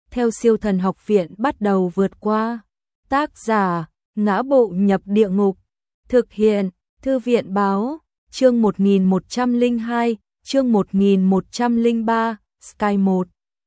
theo siêu thần học viện bắt đầu vượt qua. Tác giả, Ngã Bộ Nhập Địa Ngục. Thực hiện, Thư viện Báo. Chương 1102, chương 1103, Sky 1.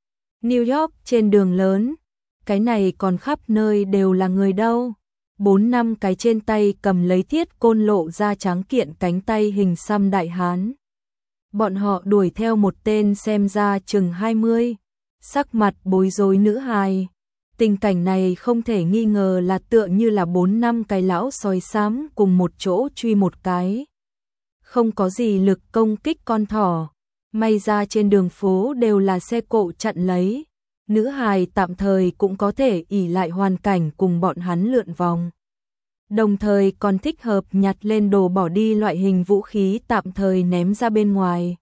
New York trên đường lớn. Cái này còn khắp nơi đều là người đâu. 4-5 cái trên tay cầm lấy thiết côn lộ ra tráng kiện cánh tay hình xăm đại hán. Bọn họ đuổi theo một tên xem ra chừng 20, sắc mặt bối rối nữ hài. Tình cảnh này không thể nghi ngờ là tựa như là 4-5 cái lão sói xám cùng một chỗ truy một cái. Không có gì lực công kích con thỏ, may ra trên đường phố đều là xe cộ chặn lấy. Nữ hài tạm thời cũng có thể ỷ lại hoàn cảnh cùng bọn hắn lượn vòng. Đồng thời còn thích hợp nhặt lên đồ bỏ đi loại hình vũ khí tạm thời ném ra bên ngoài.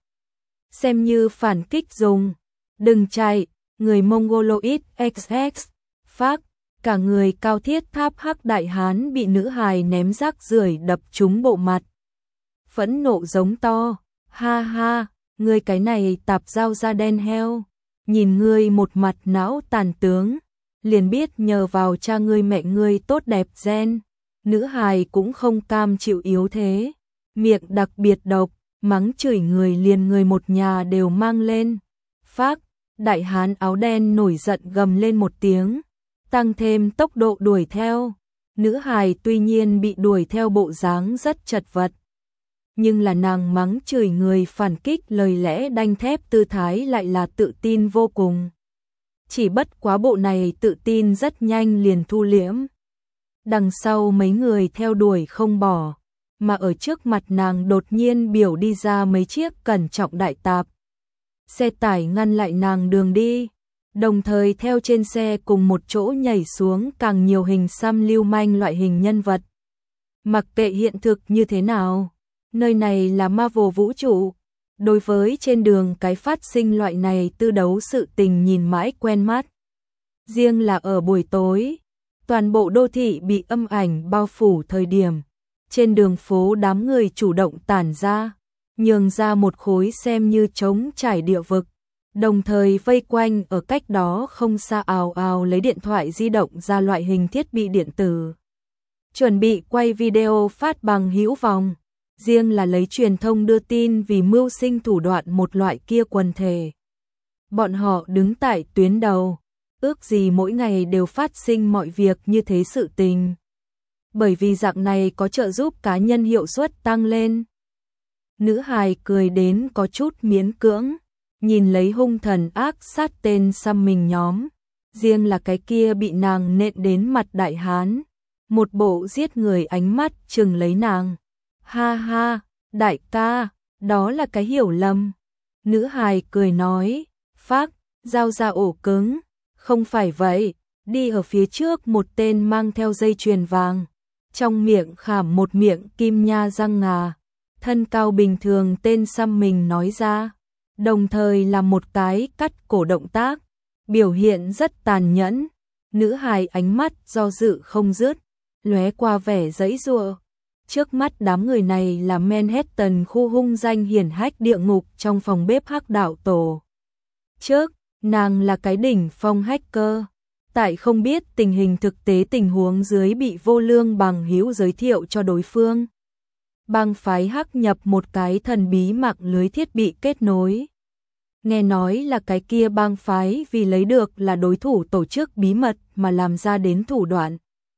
Xem như phản kích dùng. Đừng chạy, người Mongoloid XX, phác, cả người cao thiết tháp hắc đại hán bị nữ hài ném rác rưởi đập trúng bộ mặt. Phẫn nộ giống to, ha ha, ngươi cái này tạp dao da đen heo. Nhìn ngươi một mặt não tàn tướng, liền biết nhờ vào cha ngươi mẹ ngươi tốt đẹp gen. Nữ hài cũng không cam chịu yếu thế, miệng đặc biệt độc, mắng chửi người liền người một nhà đều mang lên. Phác, đại hán áo đen nổi giận gầm lên một tiếng, tăng thêm tốc độ đuổi theo. Nữ hài tuy nhiên bị đuổi theo bộ dáng rất chật vật, nhưng là nàng mắng chửi người phản kích lời lẽ đanh thép tư thái lại là tự tin vô cùng. Chỉ bất quá bộ này tự tin rất nhanh liền thu liễm. Đằng sau mấy người theo đuổi không bỏ, mà ở trước mặt nàng đột nhiên biểu đi ra mấy chiếc cẩn trọng đại tạp. Xe tải ngăn lại nàng đường đi, đồng thời theo trên xe cùng một chỗ nhảy xuống càng nhiều hình xăm lưu manh loại hình nhân vật. Mặc kệ hiện thực như thế nào, nơi này là Marvel vũ trụ, đối với trên đường cái phát sinh loại này tư đấu sự tình nhìn mãi quen mắt. Riêng là ở buổi tối, toàn bộ đô thị bị âm ảnh bao phủ thời điểm, trên đường phố đám người chủ động tản ra, nhường ra một khối xem như trống trải địa vực, đồng thời vây quanh ở cách đó không xa ào ào lấy điện thoại di động ra loại hình thiết bị điện tử. Chuẩn bị quay video phát bằng hữu vòng. Riêng là lấy truyền thông đưa tin vì mưu sinh thủ đoạn một loại kia quần thể. Bọn họ đứng tại tuyến đầu, ước gì mỗi ngày đều phát sinh mọi việc như thế sự tình. Bởi vì dạng này có trợ giúp cá nhân hiệu suất tăng lên. Nữ hài cười đến có chút miễn cưỡng, nhìn lấy hung thần ác sát tên xăm mình nhóm. Riêng là cái kia bị nàng nện đến mặt đại hán, một bộ giết người ánh mắt chừng lấy nàng. Ha ha, đại ca, đó là cái hiểu lầm. Nữ hài cười nói, phác, giao ra ổ cứng. Không phải vậy, đi ở phía trước một tên mang theo dây chuyền vàng, trong miệng khảm một miệng kim nha răng ngà, thân cao bình thường tên xăm mình nói ra, đồng thời làm một cái cắt cổ động tác, biểu hiện rất tàn nhẫn. Nữ hài ánh mắt do dự không dứt, lóe qua vẻ giãy giụa. Trước mắt đám người này là Manhattan khu hung danh hiển hách địa ngục trong phòng bếp hắc đạo tổ. Trước, nàng là cái đỉnh phong hacker, tại không biết tình hình thực tế tình huống dưới bị vô lương bằng hữu giới thiệu cho đối phương. Bang phái hắc nhập một cái thần bí mạng lưới thiết bị kết nối. Nghe nói là cái kia bang phái vì lấy được là đối thủ tổ chức bí mật mà làm ra đến thủ đoạn.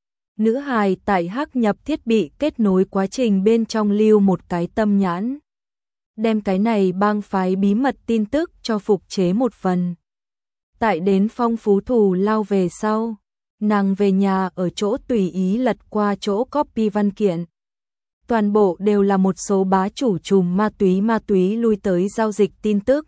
Nữ hài tại hắc nhập thiết bị kết nối quá trình bên trong lưu một cái tâm nhãn. Đem cái này bang phái bí mật tin tức cho phục chế một phần. Tại đến Phong Phú Thù lao về sau, nàng về nhà ở chỗ tùy ý lật qua chỗ copy văn kiện. Toàn bộ đều là một số bá chủ trùm ma túy lui tới giao dịch tin tức.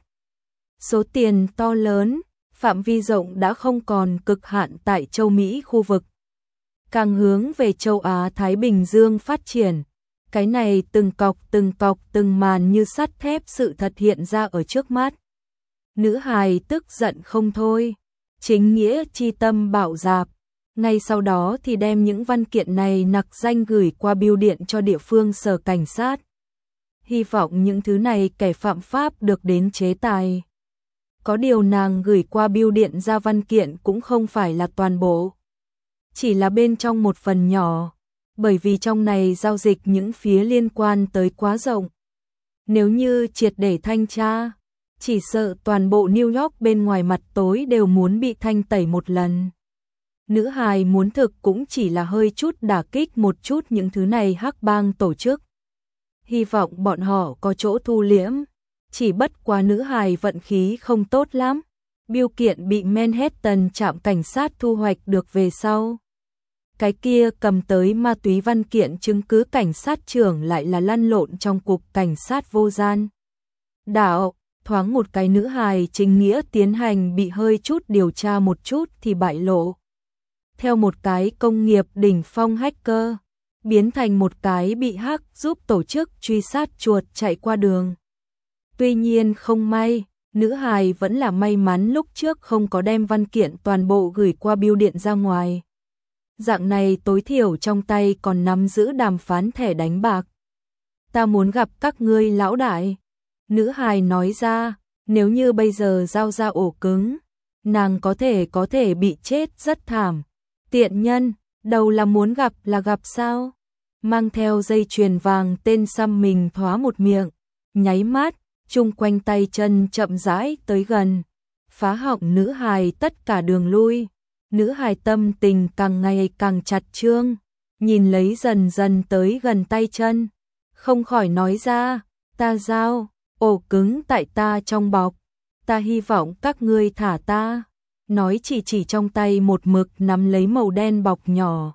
Số tiền to lớn, phạm vi rộng đã không còn cực hạn tại châu Mỹ khu vực. Càng hướng về châu Á Thái Bình Dương phát triển, cái này từng cọc từng màn như sắt thép sự thật hiện ra ở trước mắt. Nữ hài tức giận không thôi, chính nghĩa chi tâm bạo dạp, ngay sau đó thì đem những văn kiện này nặc danh gửi qua bưu điện cho địa phương sở cảnh sát. Hy vọng những thứ này kẻ phạm pháp được đến chế tài. Có điều nàng gửi qua bưu điện ra văn kiện cũng không phải là toàn bộ, chỉ là bên trong một phần nhỏ, bởi vì trong này giao dịch những phía liên quan tới quá rộng. Nếu như triệt để thanh tra, chỉ sợ toàn bộ New York bên ngoài mặt tối đều muốn bị thanh tẩy một lần. Nữ hài muốn thực cũng chỉ là hơi chút đả kích một chút những thứ này hắc bang tổ chức. Hy vọng bọn họ có chỗ thu liễm, chỉ bất quá nữ hài vận khí không tốt lắm. Biêu kiện bị Manhattan trạm cảnh sát thu hoạch được về sau. Cái kia cầm tới ma túy văn kiện chứng cứ cảnh sát trưởng lại là lăn lộn trong cục cảnh sát vô gian đạo. Thoáng một cái nữ hài chính nghĩa tiến hành bị hơi chút điều tra một chút thì bại lộ. Theo một cái công nghiệp đỉnh phong hacker, biến thành một cái bị hack giúp tổ chức truy sát chuột chạy qua đường. Tuy nhiên không may, nữ hài vẫn là may mắn lúc trước không có đem văn kiện toàn bộ gửi qua bưu điện ra ngoài. Dạng này tối thiểu trong tay còn nắm giữ đàm phán thẻ đánh bạc. Ta muốn gặp các ngươi lão đại. Nữ hài nói ra, nếu như bây giờ giao ra ổ cứng, nàng có thể bị chết rất thảm. Tiện nhân, đầu là muốn gặp là gặp sao? Mang theo dây chuyền vàng tên xăm mình thoá một miệng, nháy mắt, chung quanh tay chân chậm rãi tới gần, phá hỏng nữ hài tất cả đường lui. Nữ hài tâm tình càng ngày càng chặt chương, nhìn lấy dần dần tới gần tay chân, không khỏi nói ra, ta giao, ổ cứng tại ta trong bọc, ta hy vọng các ngươi thả ta. Nói chỉ trong tay một mực nắm lấy màu đen bọc nhỏ.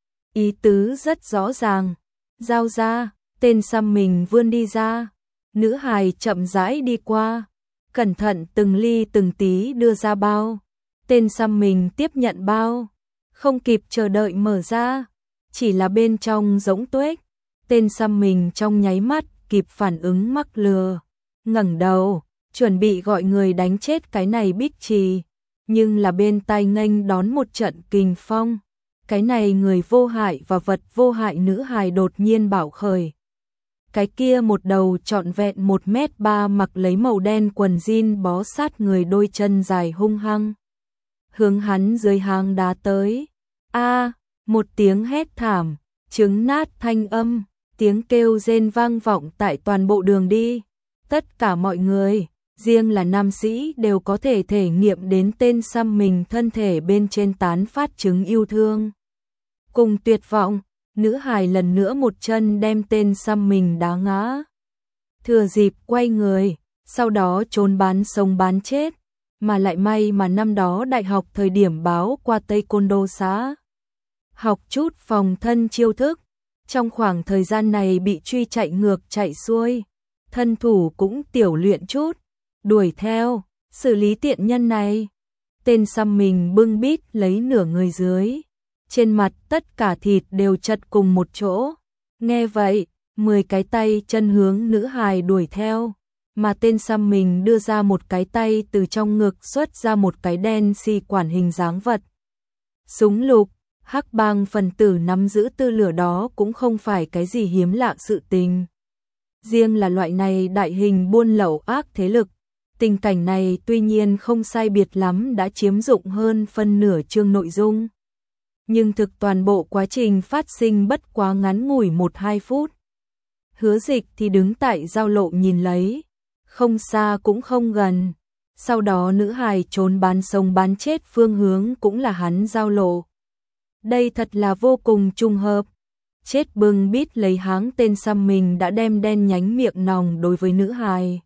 Ý tứ rất rõ ràng, giao ra, tên xăm mình vươn đi ra. Nữ hài chậm rãi đi qua, cẩn thận từng ly từng tí đưa ra bao. Tên xăm mình tiếp nhận bao, không kịp chờ đợi mở ra, chỉ là bên trong rỗng tuếch. Tên xăm mình trong nháy mắt kịp phản ứng mắc lừa, ngẩng đầu, chuẩn bị gọi người đánh chết cái này Bích Trì, nhưng là bên tai nghênh đón một trận kình phong. Cái này người vô hại và vật vô hại nữ hài đột nhiên bạo khởi. Cái kia một đầu trọn vẹn 1m3 mặc lấy màu đen quần jean bó sát người, đôi chân dài hung hăng hướng hắn dưới hang đá tới. A, một tiếng hét thảm, trứng nát thanh âm, tiếng kêu rên vang vọng tại toàn bộ đường đi. Tất cả mọi người, riêng là nam sĩ đều có thể thể nghiệm đến tên xăm mình thân thể bên trên tán phát chứng yêu thương cùng tuyệt vọng. Nữ hài lần nữa một chân đem tên xăm mình đá ngã, thừa dịp quay người, sau đó trốn bán sống bán chết. Mà lại may mà năm đó đại học thời điểm báo qua Tây Côn Đô xã, học chút phòng thân chiêu thức, trong khoảng thời gian này bị truy chạy ngược chạy xuôi, thân thủ cũng tiểu luyện chút, đuổi theo, xử lý tiện nhân này. Tên xăm mình bưng bít lấy nửa người dưới, trên mặt tất cả thịt đều chật cùng một chỗ. Nghe vậy, 10 cái tay chân hướng nữ hài đuổi theo, mà tên xăm mình đưa ra một cái tay từ trong ngực xuất ra một cái đen xì quản hình dáng vật. Súng lục, hắc bang phần tử nắm giữ tư lửa đó cũng không phải cái gì hiếm lạ sự tình. Riêng là loại này đại hình buôn lậu ác thế lực, tình cảnh này tuy nhiên không sai biệt lắm đã chiếm dụng hơn phân nửa chương nội dung. Nhưng thực toàn bộ quá trình phát sinh bất quá ngắn ngủi 1-2 phút. Hứa Dịch thì đứng tại giao lộ nhìn lấy, không xa cũng không gần. Sau đó nữ hài trốn bán sống bán chết phương hướng cũng là hắn giao lộ. Đây thật là vô cùng trùng hợp. Chết bưng bít lấy háng tên xăm mình đã đem đen nhánh miệng nòng đối với nữ hài.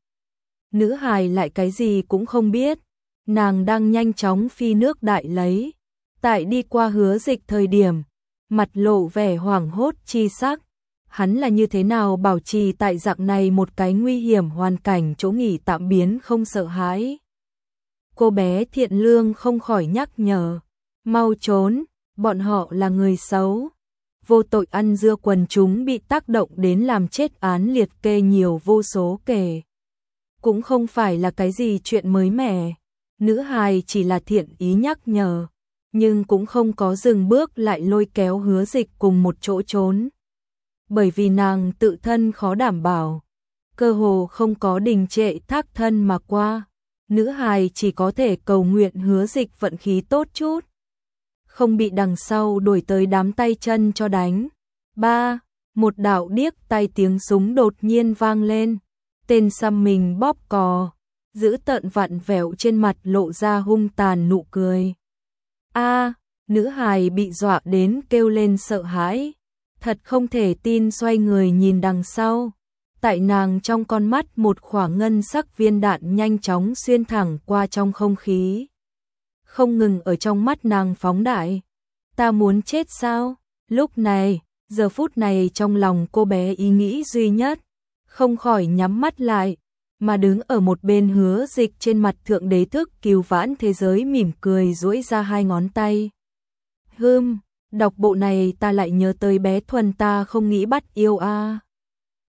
Nữ hài lại cái gì cũng không biết, nàng đang nhanh chóng phi nước đại lấy. Tại đi qua Hứa Dịch thời điểm, mặt lộ vẻ hoảng hốt chi sắc. Hắn là như thế nào bảo trì tại dạng này một cái nguy hiểm hoàn cảnh chỗ nghỉ tạm biến không sợ hãi. Cô bé thiện lương không khỏi nhắc nhở, mau trốn, bọn họ là người xấu. Vô tội ăn dưa quần chúng bị tác động đến làm chết án liệt kê nhiều vô số kể. Cũng không phải là cái gì chuyện mới mẻ, nữ hài chỉ là thiện ý nhắc nhở, nhưng cũng không có dừng bước lại lôi kéo Hứa Dịch cùng một chỗ trốn. Bởi vì nàng tự thân khó đảm bảo, cơ hồ không có đình trệ thác thân mà qua. nữ hài chỉ có thể cầu nguyện Hứa Dịch vận khí tốt chút, không bị đằng sau đuổi tới đám tay chân cho đánh. Ba, một đạo điếc tai tiếng súng đột nhiên vang lên, tên xăm mình bóp cò, giữ tợn vặn vẹo trên mặt lộ ra hung tàn nụ cười. A, nữ hài bị dọa đến kêu lên sợ hãi, thật không thể tin xoay người nhìn đằng sau. Tại nàng trong con mắt một khoảng ngân sắc viên đạn nhanh chóng xuyên thẳng qua trong không khí. Không ngừng ở trong mắt nàng phóng đại. Ta muốn chết sao? Lúc này, giờ phút này trong lòng cô bé ý nghĩ duy nhất, không khỏi nhắm mắt lại, mà đứng ở một bên Hứa Dịch trên mặt thượng đế thức cứu vãn thế giới mỉm cười duỗi ra hai ngón tay. Đọc bộ này ta lại nhớ tới bé Thuần ta không nghĩ bắt yêu a.